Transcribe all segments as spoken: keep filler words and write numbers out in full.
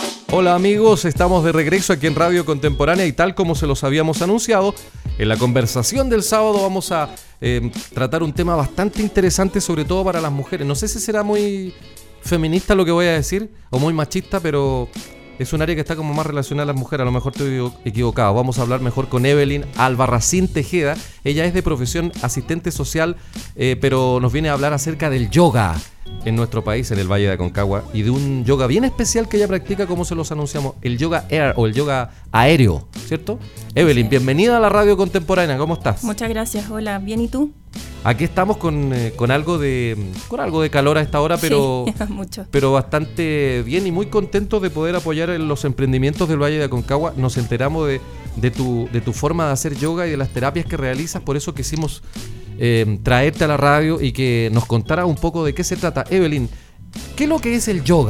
Hola amigos, estamos de regreso aquí en Radio Contemporánea y tal como se los habíamos anunciado, en la conversación del sábado vamos a eh, tratar un tema bastante interesante, sobre todo para las mujeres. No sé si será muy feminista lo que voy a decir, o muy machista, pero es un área que está como más relacionada a las mujeres. A lo mejor estoy equivocado. Vamos a hablar mejor con Evelyn Albarracín Tejeda. Ella es de profesión asistente social, eh, pero nos viene a hablar acerca del yoga en nuestro país, en el Valle de Aconcagua, y de un yoga bien especial que ella practica, como se los anunciamos, el yoga air o el yoga aéreo, ¿cierto? Evelyn, sí. Bienvenida a la Radio Contemporánea, ¿cómo estás? Muchas gracias, hola, ¿bien y tú? Aquí estamos con, eh, con algo de con algo de calor a esta hora, pero, sí, mucho. pero bastante bien y muy contentos de poder apoyar en los emprendimientos del Valle de Aconcagua. Nos enteramos de, de, tu, de tu forma de hacer yoga y de las terapias que realizas, por eso quisimos eh, traerte a la radio y que nos contaras un poco de qué se trata. Evelyn, ¿qué es lo que es el yoga?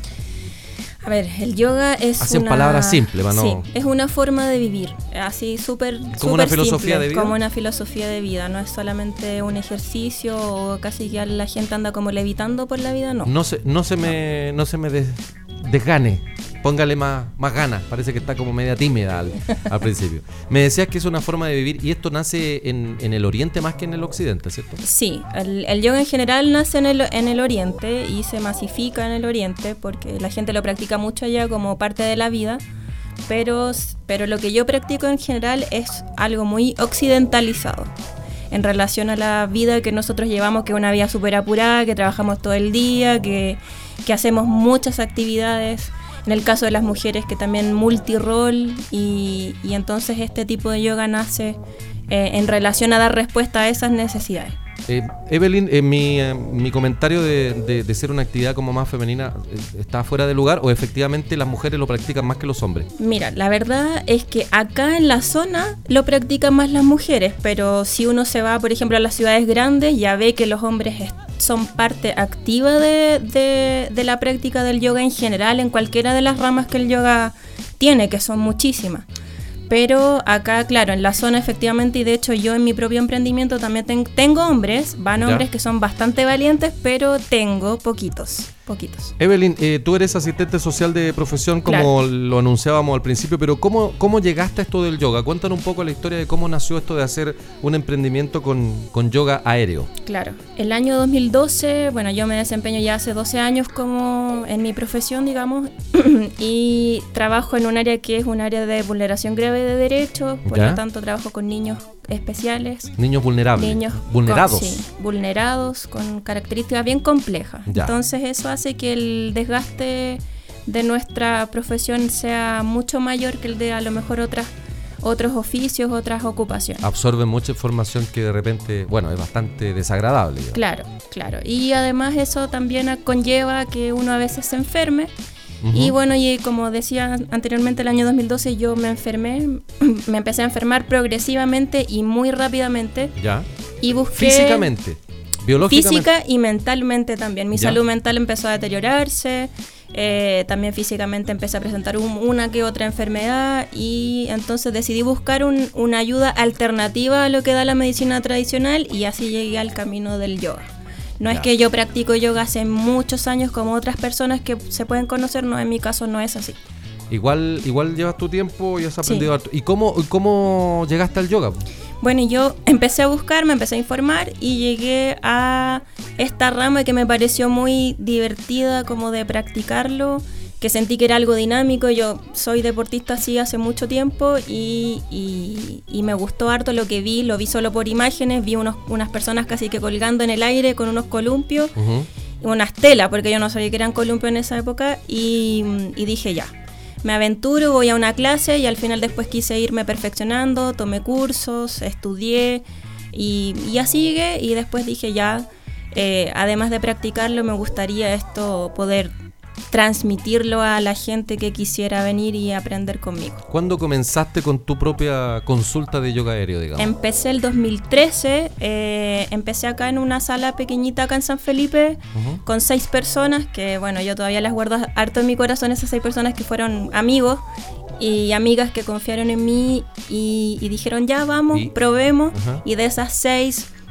A ver, el yoga es Así en una... palabras simples, ¿no? Sí, es una forma de vivir, así súper ¿Como súper una filosofía simple, de vida? Como una filosofía de vida, no es solamente un ejercicio o casi que la gente anda como levitando por la vida, no. No se, no se me, no se me des, desgane, póngale más, más ganas, parece que está como media tímida al, al principio. Me decías que es una forma de vivir y esto nace en, en el oriente más que en el occidente, ¿cierto? Sí, el, el yoga en general nace en el, en el oriente y se masifica en el oriente porque la gente lo practica mucho allá como parte de la vida, pero, pero lo que yo practico en general es algo muy occidentalizado en relación a la vida que nosotros llevamos, que es una vida súper apurada, que trabajamos todo el día, que, que hacemos muchas actividades. En el caso de las mujeres, que también multirol, y, y entonces este tipo de yoga nace eh, en relación a dar respuesta a esas necesidades. Eh, Evelyn, eh, mi, eh, mi comentario de, de, de ser una actividad como más femenina, eh, ¿está fuera de lugar o efectivamente las mujeres lo practican más que los hombres? Mira, la verdad es que acá en la zona lo practican más las mujeres, pero si uno se va, por ejemplo, a las ciudades grandes, ya ve que los hombres son parte activa de, de, de la práctica del yoga en general, en cualquiera de las ramas que el yoga tiene, que son muchísimas. Pero acá, claro, en la zona efectivamente, y de hecho yo en mi propio emprendimiento también ten, tengo hombres, van hombres ya. Que son bastante valientes, pero tengo poquitos, poquitos. Evelyn, eh, tú eres asistente social de profesión, como claro. Lo anunciábamos al principio, pero ¿cómo, ¿cómo llegaste a esto del yoga? Cuéntanos un poco la historia de cómo nació esto de hacer un emprendimiento con, con yoga aéreo. Claro, el año dos mil doce, bueno, yo me desempeño ya hace doce años como en mi profesión, digamos, y trabajo en un área que es un área de vulneración grave de derechos, por ¿Ya? Lo tanto trabajo con niños especiales. Niños vulnerables. Niños vulnerados. Con, sí, vulnerados, con características bien complejas. Ya. Entonces eso hace que el desgaste de nuestra profesión sea mucho mayor que el de a lo mejor otras otros oficios, otras ocupaciones. Absorben mucha información que de repente, bueno, es bastante desagradable. Digamos. Claro, claro. Y además eso también conlleva que uno a veces se enferme. Uh-huh. Y bueno, y como decía anteriormente, el año dos mil doce yo me enfermé, me empecé a enfermar progresivamente y muy rápidamente. Ya. Y busqué... Físicamente, biológicamente. Física y mentalmente también. Mi ya. salud mental empezó a deteriorarse, eh, también físicamente empecé a presentar un, una que otra enfermedad y entonces decidí buscar un, una ayuda alternativa a lo que da la medicina tradicional y así llegué al camino del yoga. No ya. Es que yo practico yoga hace muchos años como otras personas que se pueden conocer, no, en mi caso no es así. Igual, igual llevas tu tiempo y has aprendido sí. harto. ¿Y cómo, cómo llegaste al yoga? Bueno, yo empecé a buscar, me empecé a informar y llegué a esta rama que me pareció muy divertida como de practicarlo, que sentí que era algo dinámico. Yo soy deportista así hace mucho tiempo y, y, y me gustó harto lo que vi, lo vi solo por imágenes, vi unos, unas personas casi que colgando en el aire con unos columpios, uh-huh. y unas telas, porque yo no sabía que eran columpios en esa época, y, y dije ya, me aventuro, voy a una clase y al final después quise irme perfeccionando, tomé cursos, estudié y, y así llegué y después dije ya, eh, además de practicarlo me gustaría esto poder transmitirlo a la gente que quisiera venir y aprender conmigo. ¿Cuándo comenzaste con tu propia consulta de yoga aéreo, digamos? Empecé el dos mil trece, eh, empecé acá en una sala pequeñita acá en San Felipe, uh-huh. con seis personas, que bueno, yo todavía las guardo harto en mi corazón, esas seis personas que fueron amigos y amigas que confiaron en mí y, y dijeron ya vamos, ¿Y? probemos, uh-huh. y de esas seis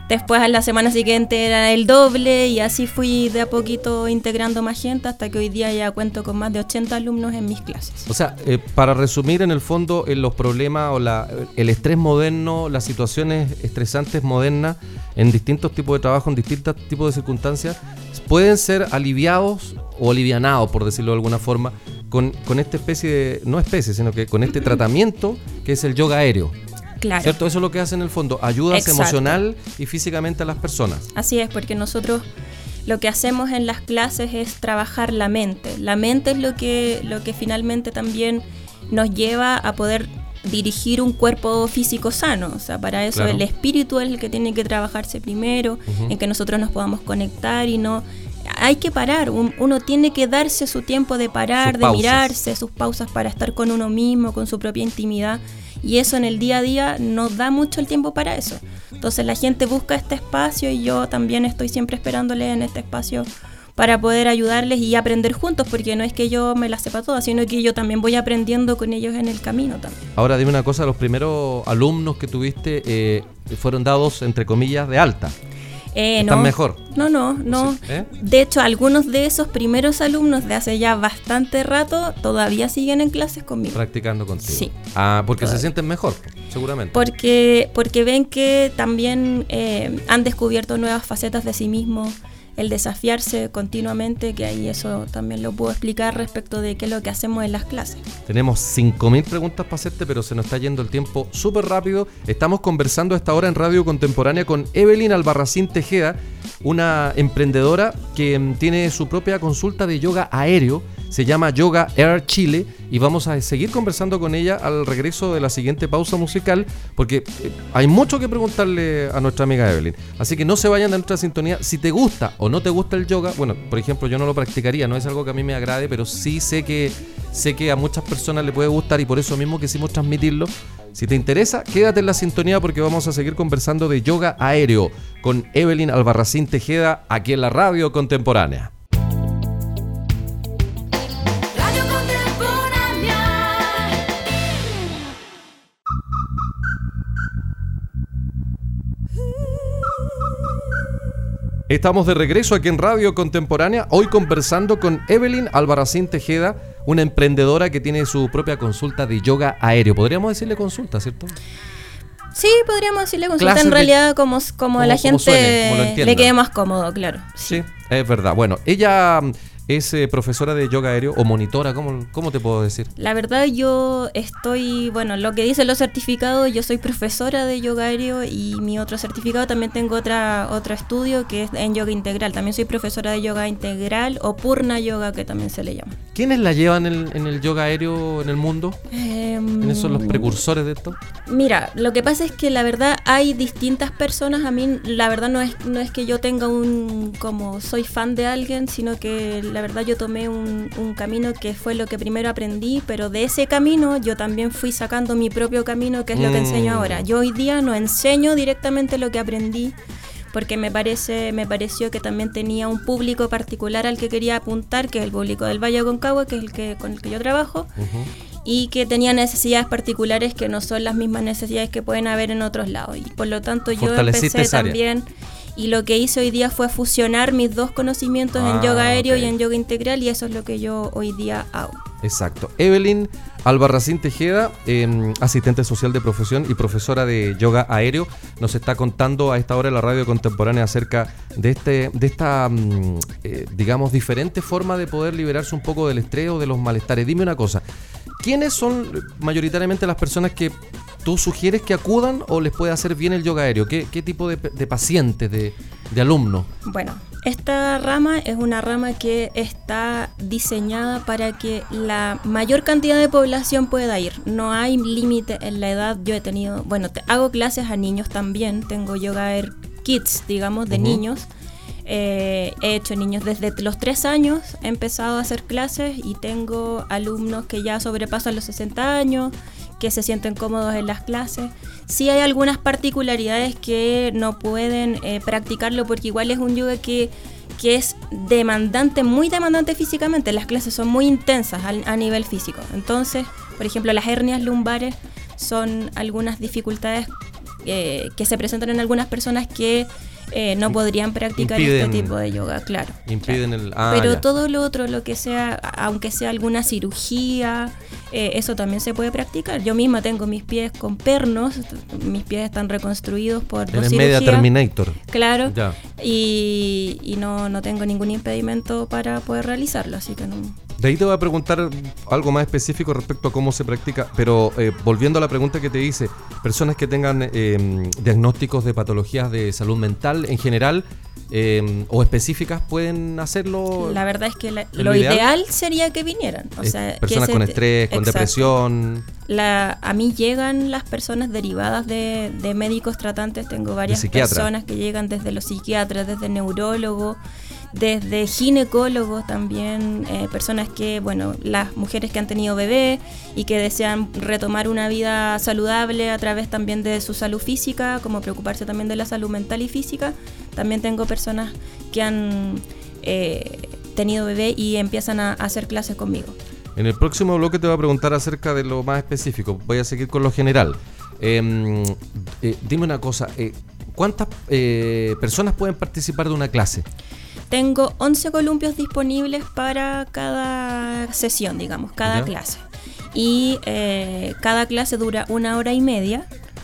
Después a la semana siguiente era el doble y así fui de a poquito integrando más gente hasta que hoy día ya cuento con más de ochenta alumnos en mis clases. O sea, eh, para resumir en el fondo, en los problemas o la, el estrés moderno, las situaciones estresantes modernas en distintos tipos de trabajo, en distintos tipos de circunstancias, pueden ser aliviados o alivianados, por decirlo de alguna forma, con, con esta especie de, no especie, sino que con este tratamiento que es el yoga aéreo. Claro. ¿Cierto? Eso es lo que hace en el fondo, ayudas Exacto. emocional y físicamente a las personas. Así es, porque nosotros lo que hacemos en las clases es trabajar la mente. La mente es lo que, lo que finalmente también nos lleva a poder dirigir un cuerpo físico sano. O sea, para eso Claro. el espíritu es el que tiene que trabajarse primero, Uh-huh. en que nosotros nos podamos conectar y no... Hay que parar, un- uno tiene que darse su tiempo de parar, Sus de pausas. mirarse, sus pausas para estar con uno mismo, con su propia intimidad. Y eso en el día a día nos da mucho el tiempo para eso. Entonces la gente busca este espacio y yo también estoy siempre esperándoles en este espacio para poder ayudarles y aprender juntos, porque no es que yo me las sepa todas, sino que yo también voy aprendiendo con ellos en el camino también. Ahora dime una cosa, los primeros alumnos que tuviste eh, fueron dados, entre comillas, de alta. Eh, ¿Están no, mejor? No, no, no. Sí, ¿eh? De hecho, algunos de esos primeros alumnos de hace ya bastante rato todavía siguen en clases conmigo. Practicando contigo. Sí. Ah, porque Todavía. se sienten mejor, seguramente. Porque, porque ven que también eh, han descubierto nuevas facetas de sí mismos, el desafiarse continuamente, que ahí eso también lo puedo explicar respecto de qué es lo que hacemos en las clases. Tenemos cinco mil preguntas para hacerte, pero se nos está yendo el tiempo súper rápido. Estamos conversando a esta hora en Radio Contemporánea con Evelyn Albarracín Tejeda, una emprendedora que mm, tiene su propia consulta de yoga aéreo. Se llama Yoga Air Chile y vamos a seguir conversando con ella al regreso de la siguiente pausa musical, porque eh, hay mucho que preguntarle a nuestra amiga Evelyn. Así que no se vayan de nuestra sintonía. Si te gusta o no te gusta el yoga, bueno, por ejemplo, yo no lo practicaría, no es algo que a mí me agrade, pero sí sé que, sé que a muchas personas le puede gustar y por eso mismo quisimos transmitirlo. Si te interesa, quédate en la sintonía porque vamos a seguir conversando de yoga aéreo con Evelyn Albarracín Tejeda aquí en la Radio Contemporánea. Radio Contemporánea. Estamos de regreso aquí en Radio Contemporánea, hoy conversando con Evelyn Albarracín Tejeda, una emprendedora que tiene su propia consulta de yoga aéreo. Podríamos decirle consulta, ¿cierto? Sí, podríamos decirle consulta Clases en de- realidad como, como, como- a la como gente suene, como lo entienda. le quede más cómodo, claro. Sí, es verdad. Bueno, ella mm, es eh, profesora de yoga aéreo o monitora, ¿cómo, cómo te puedo decir? La verdad yo estoy, bueno, lo que dicen los certificados, yo soy profesora de yoga aéreo y mi otro certificado también tengo otra otro estudio que es en yoga integral. También soy profesora de yoga integral o Purna Yoga, que también se le llama. ¿Quiénes la llevan en el, en el yoga aéreo en el mundo? Em, ¿Quiénes son los precursores de esto? Mira, lo que pasa es que la verdad hay distintas personas. A mí la verdad no es, no es que yo tenga un, como soy fan de alguien, sino que la verdad yo tomé un, un camino que fue lo que primero aprendí, pero de ese camino yo también fui sacando mi propio camino, que es lo que Mm. enseño ahora. Yo hoy día no enseño directamente lo que aprendí, porque me parece me pareció que también tenía un público particular al que quería apuntar, que es el público del Valle Aconcagua, que es el que con el que yo trabajo. Ujú. Y que tenía necesidades particulares que no son las mismas necesidades que pueden haber en otros lados. Y por lo tanto yo Fortaleciste empecé esa área. también, y lo que hice hoy día fue fusionar mis dos conocimientos Ah, en yoga aéreo ok. y en yoga integral, y eso es lo que yo hoy día hago. Exacto. Evelyn Albarracín Tejeda, eh, asistente social de profesión y profesora de yoga aéreo, nos está contando a esta hora en la Radio Contemporánea acerca de este, de esta, mm, eh, digamos, diferente forma de poder liberarse un poco del estrés o de los malestares. Dime una cosa, ¿quiénes son mayoritariamente las personas que tú sugieres que acudan o les puede hacer bien el yoga aéreo? ¿Qué, qué tipo de, de pacientes, de, de alumnos? Bueno, esta rama es una rama que está diseñada para que la mayor cantidad de población pueda ir. No hay límite en la edad. Yo he tenido, bueno, te- hago clases a niños también. Tengo yoga air kids, digamos, de Ujú. niños. Eh, he hecho niños desde los tres años, he empezado a hacer clases y tengo alumnos que ya sobrepasan los sesenta años, que se sienten cómodos en las clases. Sí hay algunas particularidades que no pueden eh, practicarlo porque igual es un yoga que, que es demandante, muy demandante físicamente. Las clases son muy intensas al- a nivel físico. Entonces, por ejemplo, las hernias lumbares son algunas dificultades eh, que se presentan en algunas personas que eh, no podrían practicar Impiden- este tipo de yoga, claro. Impiden claro. el... Ah, Pero ya. todo lo otro, lo que sea, aunque sea alguna cirugía, eh, eso también se puede practicar. Yo misma tengo mis pies con pernos, mis pies están reconstruidos por dos Eres cirugías. media Terminator. Claro, Ya. y, y no, no tengo ningún impedimento para poder realizarlo, así que no. De ahí te voy a preguntar algo más específico respecto a cómo se practica, pero eh, volviendo a la pregunta que te hice, personas que tengan eh, diagnósticos de patologías de salud mental en general eh, o específicas, ¿pueden hacerlo? La verdad es que la- ¿Es lo lo ideal? ideal sería que vinieran. O Eh, sea, que personas se con te- estrés, con Exacto. depresión. La, a mí llegan las personas derivadas de, de médicos tratantes. Tengo varias psiquiatra. personas que llegan desde los psiquiatras, desde neurólogos, desde ginecólogos también, eh, personas que, bueno, las mujeres que han tenido bebé y que desean retomar una vida saludable a través también de su salud física, como preocuparse también de la salud mental y física. También tengo personas que han eh, tenido bebé y empiezan a, a hacer clases conmigo. En el próximo bloque te voy a preguntar acerca de lo más específico. Voy a seguir con lo general. Eh, eh, dime una cosa, eh, ¿cuántas eh, personas pueden participar de una clase? Tengo once columpios disponibles para cada sesión, digamos, cada Ya. clase. Y eh, cada clase dura una hora y media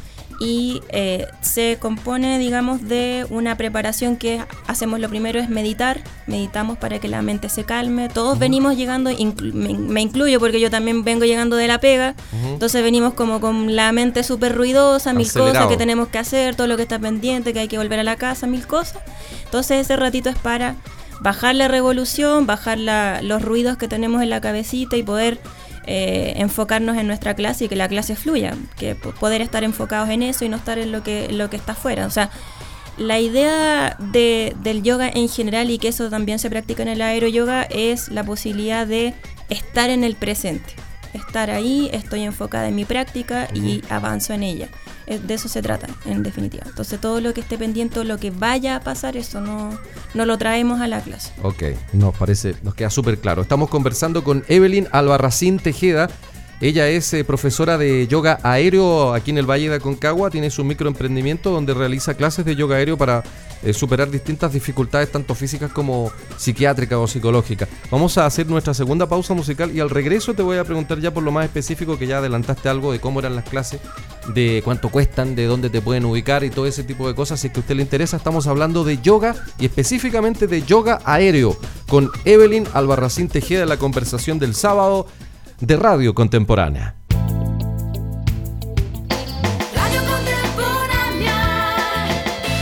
y eh, se compone, digamos, de una preparación que hacemos. Lo primero es meditar, meditamos para que la mente se calme. Todos venimos llegando, inclu- me, me incluyo porque yo también vengo llegando de la pega, Ujú. entonces venimos como con la mente súper ruidosa, mil Acelerado. cosas que tenemos que hacer, todo lo que está pendiente, que hay que volver a la casa, mil cosas. Entonces ese ratito es para bajar la revolución, bajar la- los ruidos que tenemos en la cabecita y poder eh, enfocarnos en nuestra clase y que la clase fluya, que po- poder estar enfocados en eso y no estar en lo que, en lo que está afuera. O sea, la idea de, del yoga en general, y que eso también se practica en el aeroyoga, es la posibilidad de estar en el presente. Estar ahí, estoy enfocada en mi práctica y avanzo en ella. Eh, De eso se trata, en definitiva. Entonces todo lo que esté pendiente, lo que vaya a pasar, eso no, no lo traemos a la clase. Ok, nos parece, nos queda súper claro. Estamos conversando con Evelyn Albarracín Tejeda. Ella es eh, profesora de yoga aéreo aquí en el Valle de Aconcagua. Tiene su microemprendimiento donde realiza clases de yoga aéreo para eh, superar distintas dificultades, tanto físicas como psiquiátricas o psicológicas. Vamos a hacer nuestra segunda pausa musical y al regreso te voy a preguntar ya por lo más específico, que ya adelantaste algo de cómo eran las clases, de cuánto cuestan, de dónde te pueden ubicar y todo ese tipo de cosas. Si es que a usted le interesa, estamos hablando de yoga y específicamente de yoga aéreo con Evelyn Albarracín Tejeda en la conversación del sábado de Radio Contemporánea. Radio Contemporánea.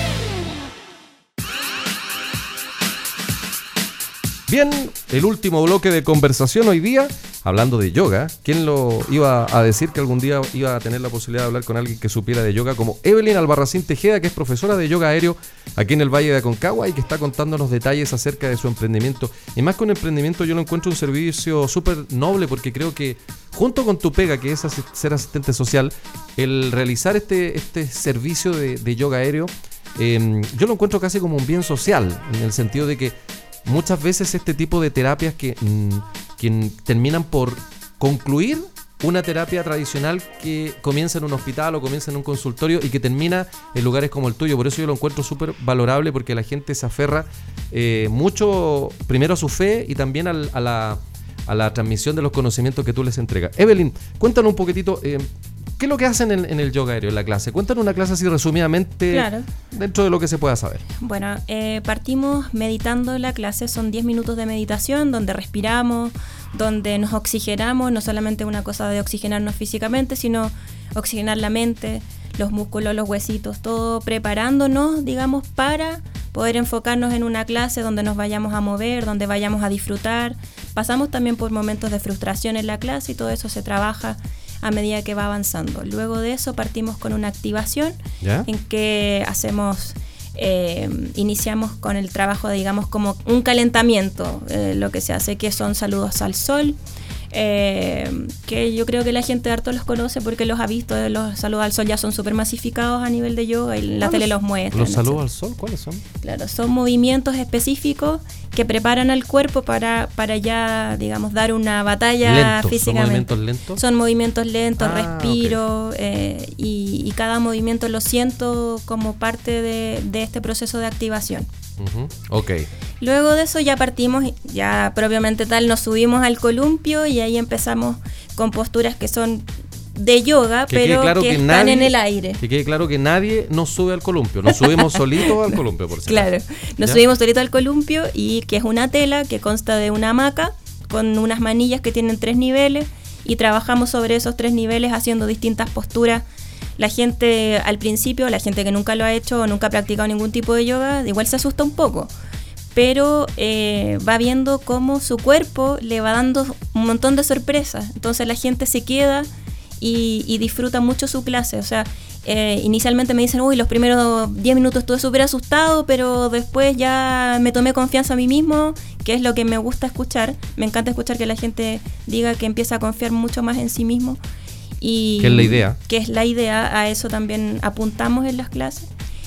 Bien, el último bloque de conversación hoy día, hablando de yoga. ¿Quién lo iba a decir que algún día iba a tener la posibilidad de hablar con alguien que supiera de yoga como Evelyn Albarracín Tejeda, que es profesora de yoga aéreo aquí en el Valle de Aconcagua y que está contándonos detalles acerca de su emprendimiento? Y más que un emprendimiento, yo lo encuentro un servicio súper noble, porque creo que junto con tu pega, que es asi- ser asistente social, el realizar este, este servicio de, de yoga aéreo, eh, yo lo encuentro casi como un bien social, en el sentido de que muchas veces este tipo de terapias que, mm, que terminan por concluir una terapia tradicional que comienza en un hospital o comienza en un consultorio y que termina en lugares como el tuyo. Por eso yo lo encuentro súper valorable, porque la gente se aferra eh, mucho primero a su fe y también al- a, la, a la transmisión de los conocimientos que tú les entregas. Evelyn, cuéntanos un poquitito, eh, ¿qué es lo que hacen en, en el yoga aéreo, en la clase? Cuéntanos una clase así resumidamente, Claro. dentro de lo que se pueda saber. Bueno, eh, partimos meditando la clase, son diez minutos de meditación donde respiramos, donde nos oxigenamos, no solamente una cosa de oxigenarnos físicamente, sino oxigenar la mente, los músculos, los huesitos, todo preparándonos, digamos, para poder enfocarnos en una clase donde nos vayamos a mover, donde vayamos a disfrutar. Pasamos también por momentos de frustración en la clase y todo eso se trabaja a medida que va avanzando. Luego de eso partimos con una activación ¿Ya? en que hacemos, eh, iniciamos con el trabajo, digamos, como un calentamiento, eh, lo que se hace que son saludos al sol, eh, que yo creo que la gente harto los conoce porque los ha visto. Los saludos al sol ya son súper masificados a nivel de yoga y la tele los muestra. ¿Los saludos al sol cuáles son? Claro, son movimientos específicos que preparan al cuerpo para, para ya, digamos, dar una batalla Lentos, físicamente. ¿Son movimientos lentos? Son movimientos lentos, Ah, respiro, eh, y, y cada movimiento lo siento como parte de, de este proceso de activación. Uh-huh. Ok. Luego de eso ya partimos, ya propiamente tal, nos subimos al columpio y ahí empezamos con posturas que son de yoga, Que quede pero claro que, que están nadie- en el aire. Que quede claro que nadie nos sube al columpio. Nos subimos solitos al columpio, por si Claro, acaso. nos ¿Ya? subimos solito al columpio y que es una tela que consta de una hamaca con unas manillas que tienen tres niveles y trabajamos sobre esos tres niveles haciendo distintas posturas. La gente al principio, la gente que nunca lo ha hecho o nunca ha practicado ningún tipo de yoga, igual se asusta un poco, pero eh, va viendo cómo su cuerpo le va dando un montón de sorpresas. Entonces la gente se queda y, y disfruta mucho su clase. O sea, eh, inicialmente me dicen, uy, los primeros diez minutos estuve súper asustado, pero después ya me tomé confianza a mí mismo, que es lo que me gusta escuchar. Me encanta escuchar que la gente diga que empieza a confiar mucho más en sí mismo. Y Que es la idea. Que es la idea, a eso también apuntamos en las clases.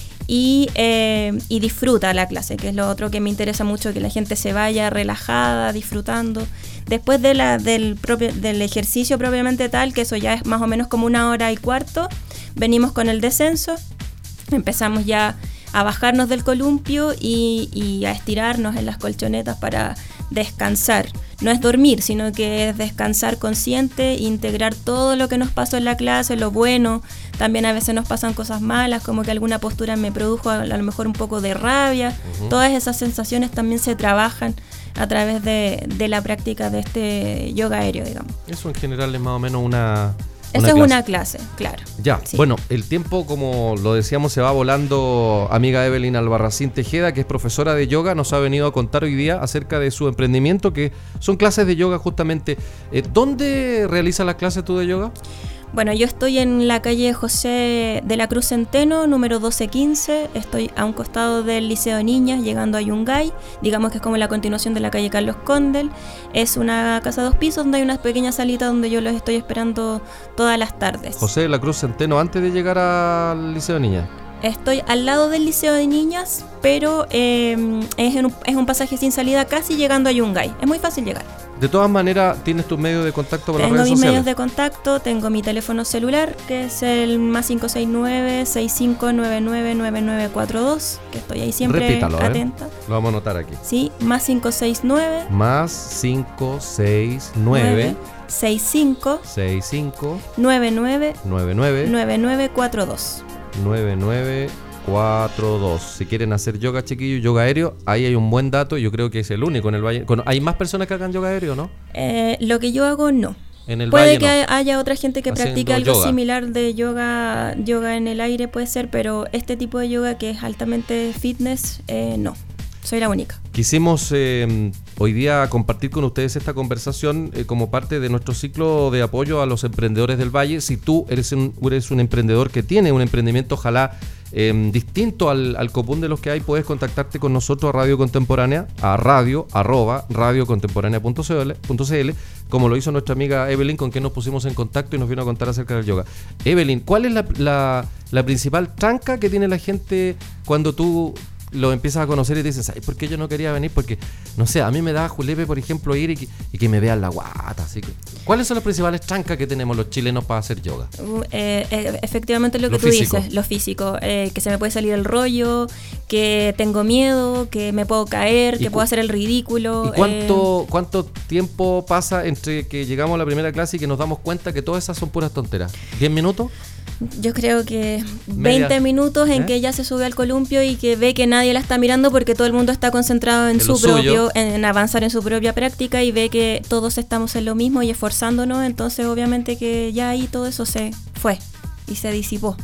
Y, eh, y disfruta la clase, que es lo otro que me interesa mucho, que la gente se vaya relajada, disfrutando. Después de la, del, propio, del ejercicio propiamente tal, que eso ya es más o menos como una hora y cuarto, venimos con el descenso, empezamos ya a bajarnos del columpio y, y a estirarnos en las colchonetas para descansar. No es dormir, sino que es descansar consciente, integrar todo lo que nos pasó en la clase, lo bueno. También a veces nos pasan cosas malas, como que alguna postura me produjo a lo mejor un poco de rabia. Ujú. Todas esas sensaciones también se trabajan a través de, de la práctica de este yoga aéreo, digamos. Eso en general es más o menos una. Esa es clase. una clase, claro. Ya, Sí. bueno, el tiempo, como lo decíamos, se va volando. Amiga Evelyn Albarracín Tejeda, que es profesora de yoga, nos ha venido a contar hoy día acerca de su emprendimiento, que son clases de yoga justamente. Eh, ¿Dónde realizas las clases tú de yoga? Bueno, yo estoy en la calle José de la Cruz Centeno, número doce quince. Estoy a un costado del Liceo de Niñas, llegando a Yungay. Digamos que es como la continuación de la calle Carlos Condel. Es una casa de dos pisos donde hay una pequeña salita donde yo los estoy esperando todas las tardes. José de la Cruz Centeno, antes de llegar al Liceo de Niñas. Estoy al lado del Liceo de Niñas, pero eh, es, en un, es un pasaje sin salida, casi llegando a Yungay. Es muy fácil llegar. De todas maneras, ¿tienes tus medios de contacto para las Tengo redes mis sociales? medios de contacto, tengo mi teléfono celular, que es el más cinco seis nueve, seis cinco nueve nueve, nueve nueve cuatro dos, que estoy ahí siempre Repítalo, ¿eh? atenta. Lo vamos a anotar aquí. Sí, más cinco seis nueve, Más cinco seis nueve seis cinco seis cinco nueve nueve nueve nueve nueve nueve cuatro dos. nueve nueve cuatro dos. Si quieren hacer yoga, chiquillos, yoga aéreo, ahí hay un buen dato. Yo creo que es el único en el Valle. Con- ¿Hay más personas que hagan yoga aéreo, no? Eh, lo que yo hago, no. En el Puede Valle que no. haya otra gente que Haciendo practique algo yoga. similar de yoga, yoga en el aire, puede ser, pero este tipo de yoga que es altamente fitness, eh, no. Soy la única. Quisimos eh, hoy día compartir con ustedes esta conversación eh, como parte de nuestro ciclo de apoyo a los emprendedores del Valle. Si tú eres un, eres un emprendedor que tiene un emprendimiento, ojalá eh, distinto al, al común de los que hay, puedes contactarte con nosotros a Radio Contemporánea, a radio, arroba, radiocontemporánea punto c l, como lo hizo nuestra amiga Evelyn, con quien nos pusimos en contacto y nos vino a contar acerca del yoga. Evelyn, ¿cuál es la, la, la principal tranca que tiene la gente cuando tú lo empiezas a conocer y te dicen, ¿sabes por qué yo no quería venir? Porque, no sé, a mí me da julepe, por ejemplo, ir y que, y que me vean la guata. Así que, ¿cuáles son las principales trancas que tenemos los chilenos para hacer yoga? Uh, eh, eh, efectivamente lo que Lo tú físico. dices, lo físico, eh, que se me puede salir el rollo, que tengo miedo, que me puedo caer, ¿Y que cu- puedo hacer el ridículo. ¿Y cuánto, cuánto tiempo pasa entre que llegamos a la primera clase y que nos damos cuenta que todas esas son puras tonteras? ¿diez minutos? eh, yo creo que Media- veinte minutos en ¿Eh? que ella se sube al columpio y que ve que nadie la está mirando porque todo el mundo está concentrado en En su lo suyo. propio, en, en avanzar en su propia práctica y ve que todos estamos en lo mismo y esforzándonos, entonces obviamente que ya ahí todo eso se fue y se disipó.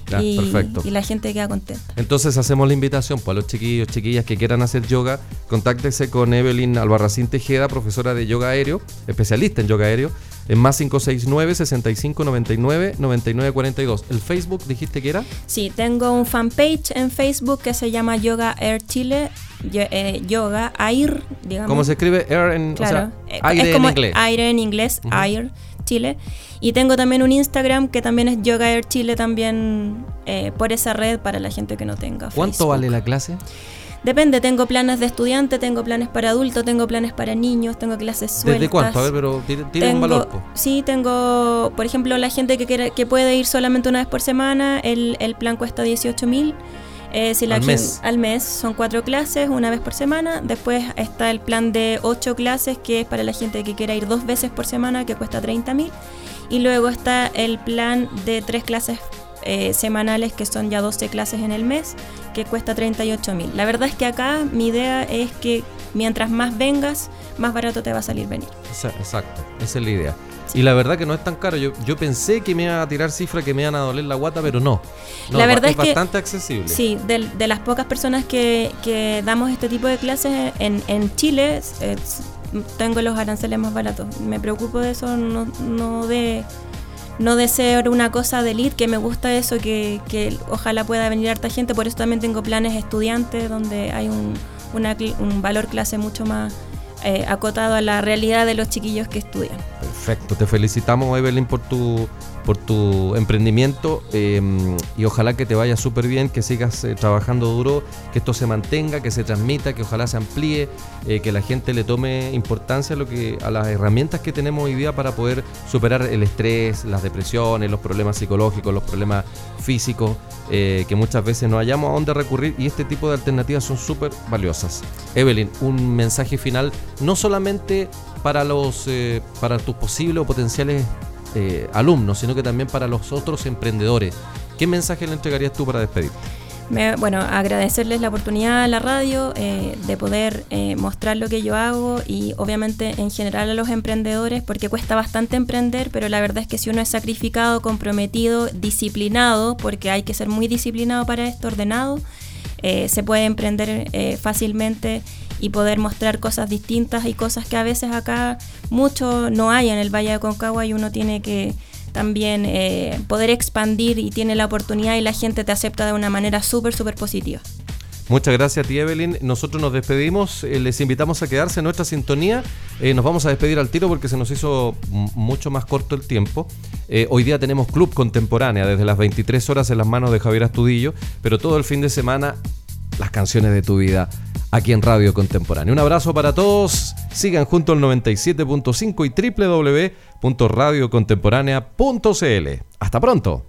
Ya, y, perfecto. y la gente queda contenta. Entonces hacemos la invitación para los chiquillos, chiquillas que quieran hacer yoga, contáctese con Evelyn Albarracín Tejeda, profesora de yoga aéreo, especialista en yoga aéreo, en más cinco seis nueve, sesenta y cinco, noventa y nueve, noventa y nueve cuarenta y dos. ¿El Facebook dijiste que era? Sí, tengo un fanpage en Facebook que se llama Yoga Air Chile, yo- eh, Yoga Air, digamos. ¿Cómo se escribe? Air en, Claro, o sea, eh, aire es como en inglés. aire en inglés, Ujú. Air Chile. Y tengo también un Instagram que también es Yoga Air Chile, también eh, por esa red para la gente que no tenga ¿Cuánto Facebook. vale la clase? Depende, tengo planes de estudiante, tengo planes para adultos, tengo planes para niños, tengo clases sueltas. ¿Desde cuánto? A ver, pero tiene, tiene un Tengo- valor. Po. Sí, tengo, por ejemplo, la gente que quiera, que puede ir solamente una vez por semana, el, el plan cuesta dieciocho mil. Eh, si la Al gen- mes. al mes son cuatro clases, una vez por semana. Después está el plan de ocho clases, que es para la gente que quiera ir dos veces por semana, que cuesta treinta mil. Y luego está el plan de tres clases eh, semanales, que son ya doce clases en el mes, que cuesta treinta y ocho mil. La verdad es que acá mi idea es que mientras más vengas, más barato te va a salir venir. Esa- Exacto, esa es la idea. Y la verdad que no es tan caro. Yo, yo pensé que me iba a tirar cifras que me iban a doler la guata, pero no. No, La verdad es, es que- bastante accesible. Sí, de, de las pocas personas que, que damos este tipo de clases en, en Chile, eh, tengo los aranceles más baratos. Me preocupo de eso, no, no de no de ser una cosa de elite, que me gusta eso, que, que ojalá pueda venir harta gente. Por eso también tengo planes estudiantes, donde hay un, una cl- un valor clase mucho más eh, acotado a la realidad de los chiquillos que estudian. Perfecto, te felicitamos, Evelyn, por tu, por tu emprendimiento eh, y ojalá que te vaya súper bien, que sigas eh, trabajando duro, que esto se mantenga, que se transmita, que ojalá se amplíe, eh, que la gente le tome importancia a, lo que, a las herramientas que tenemos hoy día para poder superar el estrés, las depresiones, los problemas psicológicos, los problemas físicos, eh, que muchas veces no hayamos a dónde recurrir y este tipo de alternativas son súper valiosas. Evelyn, un mensaje final, no solamente para los eh, para tus posibles o potenciales eh, alumnos, sino que también para los otros emprendedores. ¿Qué mensaje le entregarías tú para despedirte? Me- bueno, agradecerles la oportunidad a la radio eh, de poder eh, mostrar lo que yo hago y obviamente en general a los emprendedores, porque cuesta bastante emprender, pero la verdad es que si uno es sacrificado, comprometido, disciplinado, porque hay que ser muy disciplinado para esto, ordenado, eh, se puede emprender eh, fácilmente y poder mostrar cosas distintas y cosas que a veces acá mucho no hay en el Valle de Aconcagua y uno tiene que también eh, poder expandir y tiene la oportunidad y la gente te acepta de una manera súper, súper positiva. Muchas gracias a ti, Evelyn. Nosotros nos despedimos, eh, les invitamos a quedarse en nuestra sintonía. Eh, nos vamos a despedir al tiro porque se nos hizo m- mucho más corto el tiempo. Eh, hoy día tenemos Club Contemporánea desde las veintitrés horas en las manos de Javier Astudillo, pero todo el fin de semana las canciones de tu vida aquí en Radio Contemporánea. Un abrazo para todos, sigan junto al noventa y siete punto cinco y doble u doble u doble u punto radio contemporánea punto c l. Hasta pronto.